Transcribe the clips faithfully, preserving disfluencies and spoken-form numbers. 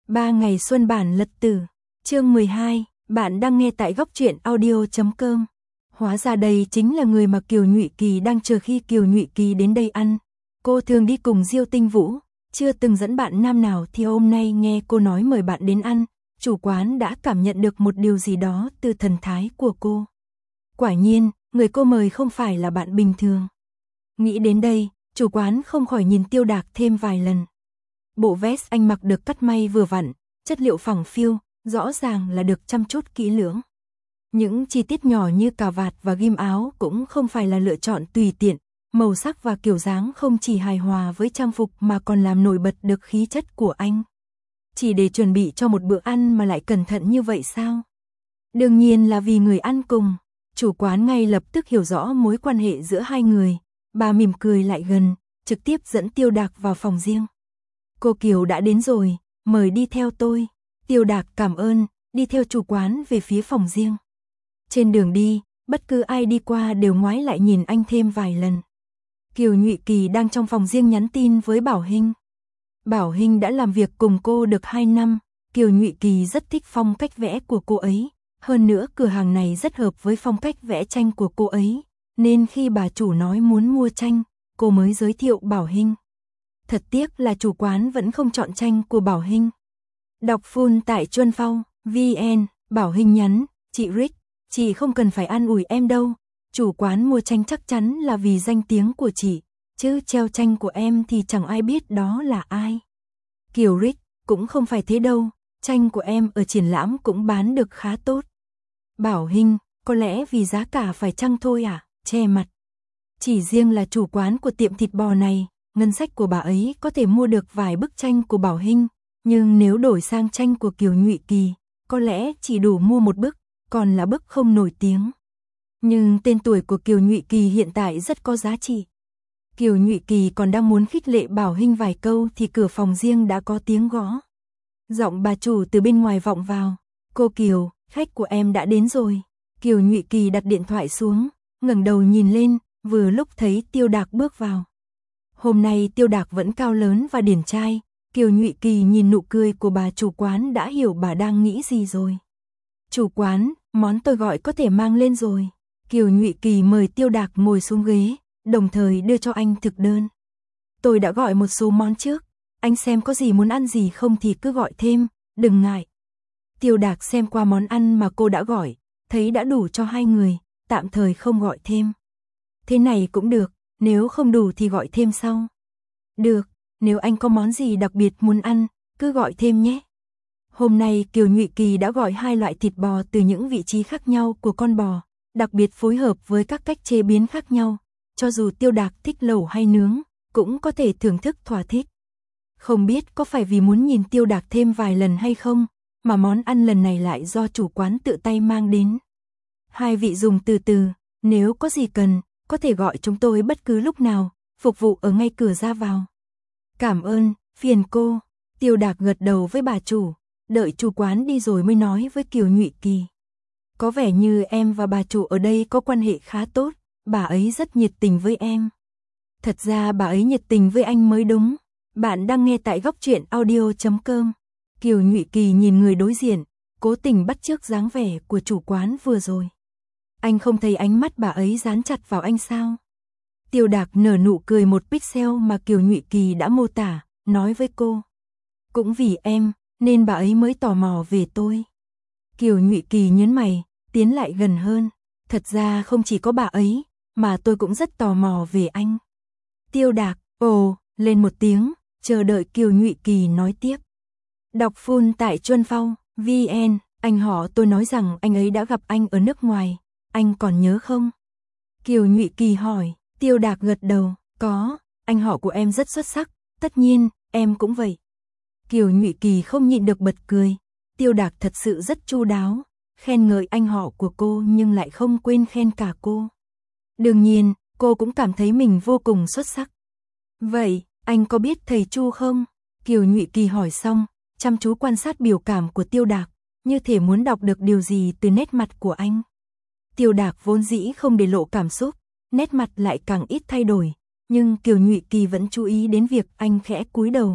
Ba ngày xuân bản lật tử, chương mười hai, bạn đang nghe tại góc truyện audio chấm com. Hóa ra đây chính là người mà Kiều Nhụy Kỳ đang chờ khi Kiều Nhụy Kỳ đến đây ăn. Cô thường đi cùng Diêu Tinh Vũ, chưa từng dẫn bạn nam nào thì hôm nay nghe cô nói mời bạn đến ăn, chủ quán đã cảm nhận được một điều gì đó từ thần thái của cô. Quả nhiên, người cô mời không phải là bạn bình thường. Nghĩ đến đây, chủ quán không khỏi nhìn Tiêu Đạc thêm vài lần. Bộ vest anh mặc được cắt may vừa vặn, chất liệu phẳng phiu, rõ ràng là được chăm chút kỹ lưỡng. Những chi tiết nhỏ như cà vạt và ghim áo cũng không phải là lựa chọn tùy tiện, màu sắc và kiểu dáng không chỉ hài hòa với trang phục mà còn làm nổi bật được khí chất của anh. Chỉ để chuẩn bị cho một bữa ăn mà lại cẩn thận như vậy sao? Đương nhiên là vì người ăn cùng. Chủ quán ngay lập tức hiểu rõ mối quan hệ giữa hai người. Bà mỉm cười lại gần, trực tiếp dẫn Tiêu Đạc vào phòng riêng. Cô Kiều đã đến rồi, mời đi theo tôi. Tiêu Đạc cảm ơn, đi theo chủ quán về phía phòng riêng. Trên đường đi, bất cứ ai đi qua đều ngoái lại nhìn anh thêm vài lần. Kiều Nhụy Kỳ đang trong phòng riêng nhắn tin với Bảo Hinh. Bảo Hinh đã làm việc cùng cô được hai năm, Kiều Nhụy Kỳ rất thích phong cách vẽ của cô ấy. Hơn nữa cửa hàng này rất hợp với phong cách vẽ tranh của cô ấy, nên khi bà chủ nói muốn mua tranh, cô mới giới thiệu Bảo Hinh. Thật tiếc là chủ quán vẫn không chọn tranh của Bảo Hinh. Đọc full tại Chuân Phao, vê en, Bảo Hinh nhắn, chị Rick, chị không cần phải an ủi em đâu, chủ quán mua tranh chắc chắn là vì danh tiếng của chị, chứ treo tranh của em thì chẳng ai biết đó là ai. Kiều Rick, cũng không phải thế đâu, tranh của em ở triển lãm cũng bán được khá tốt. Bảo Hinh, có lẽ vì giá cả phải chăng thôi à, che mặt. Chỉ riêng là chủ quán của tiệm thịt bò này, ngân sách của bà ấy có thể mua được vài bức tranh của Bảo Hinh, nhưng nếu đổi sang tranh của Kiều Nhụy Kỳ, có lẽ chỉ đủ mua một bức, còn là bức không nổi tiếng. Nhưng tên tuổi của Kiều Nhụy Kỳ hiện tại rất có giá trị. Kiều Nhụy Kỳ còn đang muốn khích lệ Bảo Hinh vài câu thì cửa phòng riêng đã có tiếng gõ. Giọng bà chủ từ bên ngoài vọng vào. Cô Kiều, khách của em đã đến rồi. Kiều Nhụy Kỳ đặt điện thoại xuống, ngẩng đầu nhìn lên, vừa lúc thấy Tiêu Đạc bước vào. Hôm nay Tiêu Đạc vẫn cao lớn và điển trai, Kiều Nhụy Kỳ nhìn nụ cười của bà chủ quán đã hiểu bà đang nghĩ gì rồi. Chủ quán, món tôi gọi có thể mang lên rồi. Kiều Nhụy Kỳ mời Tiêu Đạc ngồi xuống ghế, đồng thời đưa cho anh thực đơn. Tôi đã gọi một số món trước, anh xem có gì muốn ăn gì không thì cứ gọi thêm, đừng ngại. Tiêu Đạc xem qua món ăn mà cô đã gọi, thấy đã đủ cho hai người, tạm thời không gọi thêm. Thế này cũng được, nếu không đủ thì gọi thêm sau. Được, nếu anh có món gì đặc biệt muốn ăn, cứ gọi thêm nhé. Hôm nay Kiều Nhụy Kỳ đã gọi hai loại thịt bò từ những vị trí khác nhau của con bò, đặc biệt phối hợp với các cách chế biến khác nhau. Cho dù Tiêu Đạc thích lẩu hay nướng, cũng có thể thưởng thức thỏa thích. Không biết có phải vì muốn nhìn Tiêu Đạc thêm vài lần hay không, mà món ăn lần này lại do chủ quán tự tay mang đến. Hai vị dùng từ từ, nếu có gì cần, có thể gọi chúng tôi bất cứ lúc nào, phục vụ ở ngay cửa ra vào. Cảm ơn, phiền cô. Tiêu Đạc gật đầu với bà chủ, đợi chủ quán đi rồi mới nói với Kiều Nhụy Kỳ. Có vẻ như em và bà chủ ở đây có quan hệ khá tốt, bà ấy rất nhiệt tình với em. Thật ra bà ấy nhiệt tình với anh mới đúng. Bạn đang nghe tại góc truyện audio chấm com. Kiều Nhụy Kỳ nhìn người đối diện, cố tình bắt chước dáng vẻ của chủ quán vừa rồi. Anh không thấy ánh mắt bà ấy dán chặt vào anh sao? Tiêu Đạc nở nụ cười một pixel mà Kiều Nhụy Kỳ đã mô tả, nói với cô. Cũng vì em, nên bà ấy mới tò mò về tôi. Kiều Nhụy Kỳ nhớn mày, tiến lại gần hơn. Thật ra không chỉ có bà ấy, mà tôi cũng rất tò mò về anh. Tiêu Đạc, ồ, lên một tiếng, chờ đợi Kiều Nhụy Kỳ nói tiếp. Đọc full tại Chuân Phao, vê en, anh họ tôi nói rằng anh ấy đã gặp anh ở nước ngoài, anh còn nhớ không? Kiều Nhụy Kỳ hỏi, Tiêu Đạc gật đầu, có, anh họ của em rất xuất sắc, tất nhiên, em cũng vậy. Kiều Nhụy Kỳ không nhịn được bật cười, Tiêu Đạc thật sự rất chu đáo, khen ngợi anh họ của cô nhưng lại không quên khen cả cô. Đương nhiên, cô cũng cảm thấy mình vô cùng xuất sắc. Vậy, anh có biết thầy Chu không? Kiều Nhụy Kỳ hỏi xong, chăm chú quan sát biểu cảm của Tiêu Đạc, như thể muốn đọc được điều gì từ nét mặt của anh. Tiêu Đạc vốn dĩ không để lộ cảm xúc, nét mặt lại càng ít thay đổi, nhưng Kiều Nhụy Kỳ vẫn chú ý đến việc anh khẽ cúi đầu,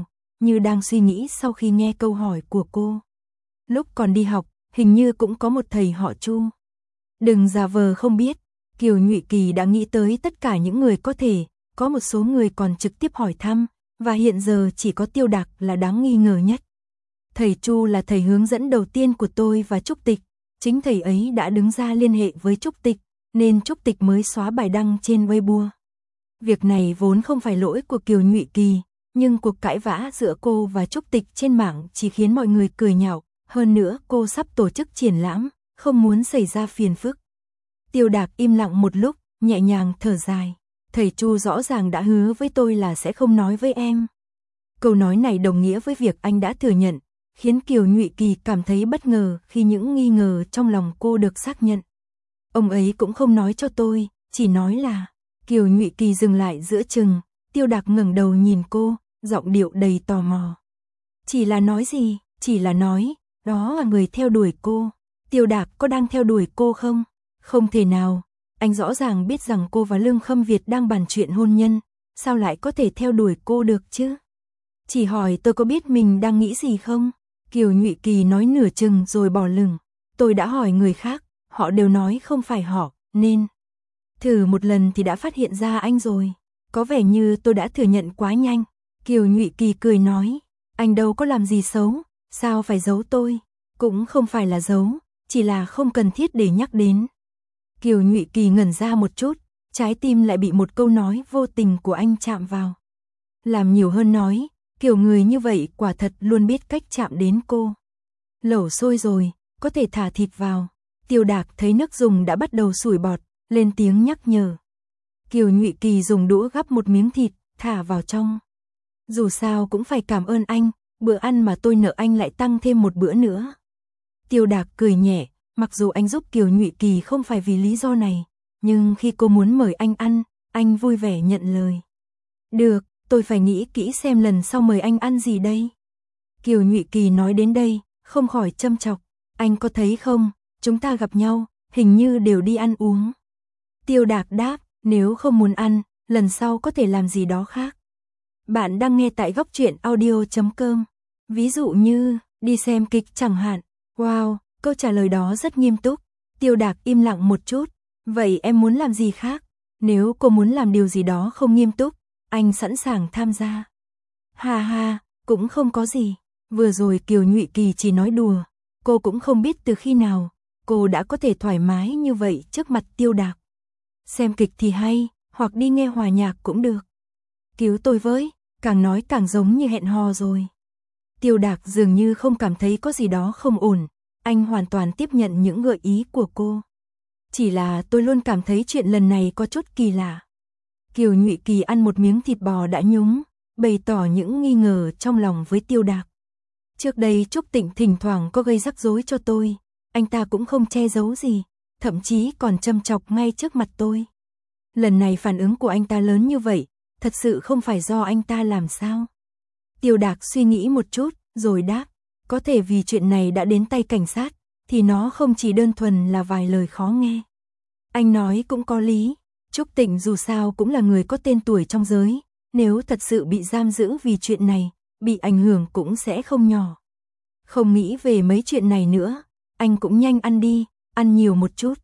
như đang suy nghĩ sau khi nghe câu hỏi của cô. Lúc còn đi học, hình như cũng có một thầy họ Chu. Đừng giả vờ không biết, Kiều Nhụy Kỳ đã nghĩ tới tất cả những người có thể, có một số người còn trực tiếp hỏi thăm, và hiện giờ chỉ có Tiêu Đạc là đáng nghi ngờ nhất. Thầy Chu là thầy hướng dẫn đầu tiên của tôi và Trúc Tịch, chính thầy ấy đã đứng ra liên hệ với Trúc Tịch, nên Trúc Tịch mới xóa bài đăng trên Weibo. Việc này vốn không phải lỗi của Kiều Nhụy Kỳ, nhưng cuộc cãi vã giữa cô và Trúc Tịch trên mạng chỉ khiến mọi người cười nhạo, hơn nữa cô sắp tổ chức triển lãm, không muốn xảy ra phiền phức. Tiêu Đạc im lặng một lúc, nhẹ nhàng thở dài. Thầy Chu rõ ràng đã hứa với tôi là sẽ không nói với em. Câu nói này đồng nghĩa với việc anh đã thừa nhận, khiến Kiều Nhụy Kỳ cảm thấy bất ngờ khi những nghi ngờ trong lòng cô được xác nhận. Ông ấy cũng không nói cho tôi, chỉ nói là... Kiều Nhụy Kỳ dừng lại giữa chừng, Tiêu Đạc ngẩng đầu nhìn cô, giọng điệu đầy tò mò. Chỉ là nói gì? Chỉ là nói, đó là người theo đuổi cô. Tiêu Đạc có đang theo đuổi cô không? Không thể nào, anh rõ ràng biết rằng cô và Lương Khâm Việt đang bàn chuyện hôn nhân, sao lại có thể theo đuổi cô được chứ? Chỉ hỏi tôi có biết mình đang nghĩ gì không? Kiều Nhụy Kỳ nói nửa chừng rồi bỏ lửng. Tôi đã hỏi người khác, họ đều nói không phải họ, nên... Thử một lần thì đã phát hiện ra anh rồi. Có vẻ như tôi đã thừa nhận quá nhanh. Kiều Nhụy Kỳ cười nói, anh đâu có làm gì xấu, sao phải giấu tôi? Cũng không phải là giấu, chỉ là không cần thiết để nhắc đến. Kiều Nhụy Kỳ ngẩn ra một chút, trái tim lại bị một câu nói vô tình của anh chạm vào. Làm nhiều hơn nói, kiểu người như vậy quả thật luôn biết cách chạm đến cô. Lẩu sôi rồi, có thể thả thịt vào. Tiêu Đạc thấy nước dùng đã bắt đầu sủi bọt, lên tiếng nhắc nhở. Kiều Nhụy Kỳ dùng đũa gắp một miếng thịt, thả vào trong. Dù sao cũng phải cảm ơn anh, bữa ăn mà tôi nợ anh lại tăng thêm một bữa nữa. Tiêu Đạc cười nhẹ, mặc dù anh giúp Kiều Nhụy Kỳ không phải vì lý do này, nhưng khi cô muốn mời anh ăn, anh vui vẻ nhận lời. Được, tôi phải nghĩ kỹ xem lần sau mời anh ăn gì đây. Kiều Nhụy Kỳ nói đến đây, không khỏi châm chọc. Anh có thấy không, chúng ta gặp nhau, hình như đều đi ăn uống. Tiêu Đạc đáp, nếu không muốn ăn, lần sau có thể làm gì đó khác. Bạn đang nghe tại góc truyện audio chấm com. Ví dụ như, đi xem kịch chẳng hạn. Wow, câu trả lời đó rất nghiêm túc. Tiêu Đạc im lặng một chút. Vậy em muốn làm gì khác? Nếu cô muốn làm điều gì đó không nghiêm túc, anh sẵn sàng tham gia. Ha ha, cũng không có gì. Vừa rồi Kiều Nhụy Kỳ chỉ nói đùa. Cô cũng không biết từ khi nào, cô đã có thể thoải mái như vậy trước mặt Tiêu Đạc. Xem kịch thì hay, hoặc đi nghe hòa nhạc cũng được. Cứu tôi với, càng nói càng giống như hẹn hò rồi. Tiêu Đạc dường như không cảm thấy có gì đó không ổn, anh hoàn toàn tiếp nhận những gợi ý của cô. Chỉ là tôi luôn cảm thấy chuyện lần này có chút kỳ lạ. Kiều Nhụy Kỳ ăn một miếng thịt bò đã nhúng, bày tỏ những nghi ngờ trong lòng với Tiêu Đạc. Trước đây Trúc Tịnh thỉnh thoảng có gây rắc rối cho tôi, anh ta cũng không che giấu gì, thậm chí còn châm chọc ngay trước mặt tôi. Lần này phản ứng của anh ta lớn như vậy, thật sự không phải do anh ta làm sao? Tiêu Đạc suy nghĩ một chút, rồi đáp, có thể vì chuyện này đã đến tay cảnh sát, thì nó không chỉ đơn thuần là vài lời khó nghe. Anh nói cũng có lý, Trúc Tịnh dù sao cũng là người có tên tuổi trong giới, nếu thật sự bị giam giữ vì chuyện này, bị ảnh hưởng cũng sẽ không nhỏ. Không nghĩ về mấy chuyện này nữa, anh cũng nhanh ăn đi, ăn nhiều một chút.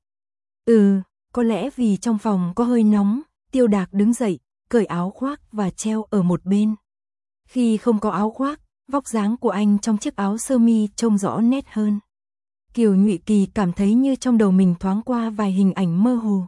Ừ, có lẽ vì trong phòng có hơi nóng, Tiêu Đạc đứng dậy, cởi áo khoác và treo ở một bên. Khi không có áo khoác, vóc dáng của anh trong chiếc áo sơ mi trông rõ nét hơn. Kiều Nhụy Kỳ cảm thấy như trong đầu mình thoáng qua vài hình ảnh mơ hồ.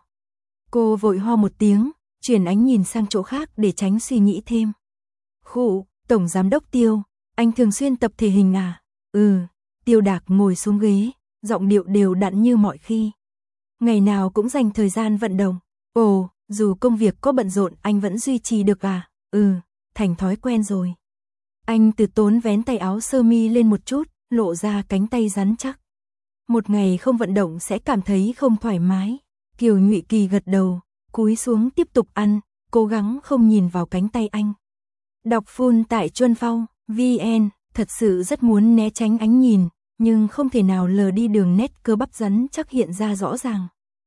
Cô vội ho một tiếng, chuyển ánh nhìn sang chỗ khác để tránh suy nghĩ thêm. Khụ, Tổng Giám đốc Tiêu, anh thường xuyên tập thể hình à? Ừ, Tiêu Đạc ngồi xuống ghế, giọng điệu đều đặn như mọi khi. Ngày nào cũng dành thời gian vận động. Ồ, dù công việc có bận rộn anh vẫn duy trì được à? Ừ, thành thói quen rồi. Anh từ tốn vén tay áo sơ mi lên một chút, lộ ra cánh tay rắn chắc. Một ngày không vận động sẽ cảm thấy không thoải mái. Kiều Nhụy Kỳ gật đầu, cúi xuống tiếp tục ăn, cố gắng không nhìn vào cánh tay anh. Đọc full tại Chuân Phong, vê en, thật sự rất muốn né tránh ánh nhìn, nhưng không thể nào lờ đi đường nét cơ bắp rắn chắc hiện ra rõ ràng.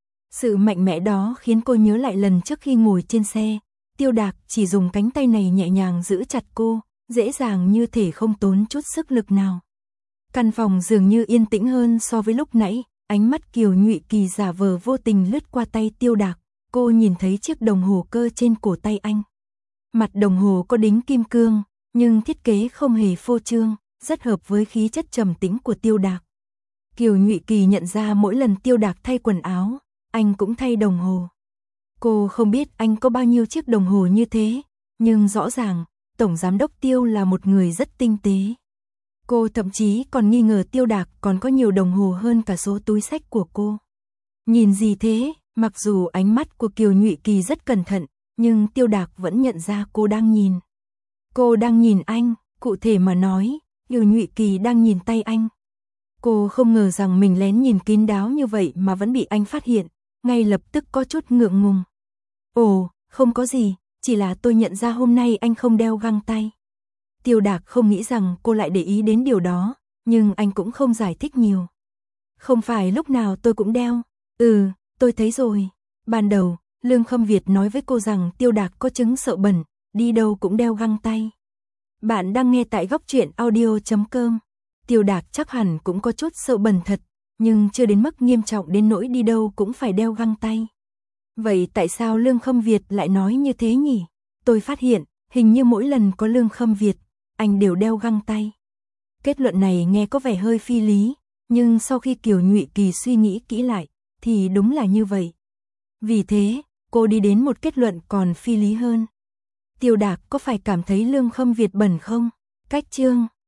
Sự mạnh mẽ đó khiến cô nhớ lại lần trước khi ngồi trên xe, Tiêu Đạc chỉ dùng cánh tay này nhẹ nhàng giữ chặt cô, dễ dàng như thể không tốn chút sức lực nào. Căn phòng dường như yên tĩnh hơn so với lúc nãy, ánh mắt Kiều Nhụy Kỳ giả vờ vô tình lướt qua tay Tiêu Đạc, cô nhìn thấy chiếc đồng hồ cơ trên cổ tay anh. Mặt đồng hồ có đính kim cương, nhưng thiết kế không hề phô trương, rất hợp với khí chất trầm tĩnh của Tiêu Đạc. Kiều Nhụy Kỳ nhận ra mỗi lần Tiêu Đạc thay quần áo, anh cũng thay đồng hồ. Cô không biết anh có bao nhiêu chiếc đồng hồ như thế, nhưng rõ ràng, Tổng Giám đốc Tiêu là một người rất tinh tế. Cô thậm chí còn nghi ngờ Tiêu Đạc còn có nhiều đồng hồ hơn cả số túi xách của cô. Nhìn gì thế, mặc dù ánh mắt của Kiều Nhụy Kỳ rất cẩn thận, nhưng Tiêu Đạc vẫn nhận ra cô đang nhìn. Cô đang nhìn anh, cụ thể mà nói, Kiều Nhụy Kỳ đang nhìn tay anh. Cô không ngờ rằng mình lén nhìn kín đáo như vậy mà vẫn bị anh phát hiện, ngay lập tức có chút ngượng ngùng. Ồ, không có gì, chỉ là tôi nhận ra hôm nay anh không đeo găng tay. Tiêu Đạc không nghĩ rằng cô lại để ý đến điều đó, nhưng anh cũng không giải thích nhiều. Không phải lúc nào tôi cũng đeo. Ừ, tôi thấy rồi. Ban đầu, Lương Khâm Việt nói với cô rằng Tiêu Đạc có chứng sợ bẩn, đi đâu cũng đeo găng tay. Bạn đang nghe tại góc truyện audio chấm com. Tiêu Đạc chắc hẳn cũng có chút sợ bẩn thật, nhưng chưa đến mức nghiêm trọng đến nỗi đi đâu cũng phải đeo găng tay. Vậy tại sao Lương Khâm Việt lại nói như thế nhỉ? Tôi phát hiện, hình như mỗi lần có Lương Khâm Việt, anh đều đeo găng tay. Kết luận này nghe có vẻ hơi phi lý, nhưng sau khi Kiều Nhụy Kỳ suy nghĩ kỹ lại, thì đúng là như vậy. Vì thế, cô đi đến một kết luận còn phi lý hơn. Tiêu Đạc có phải cảm thấy Lương Khâm Việt bẩn không? Cách chương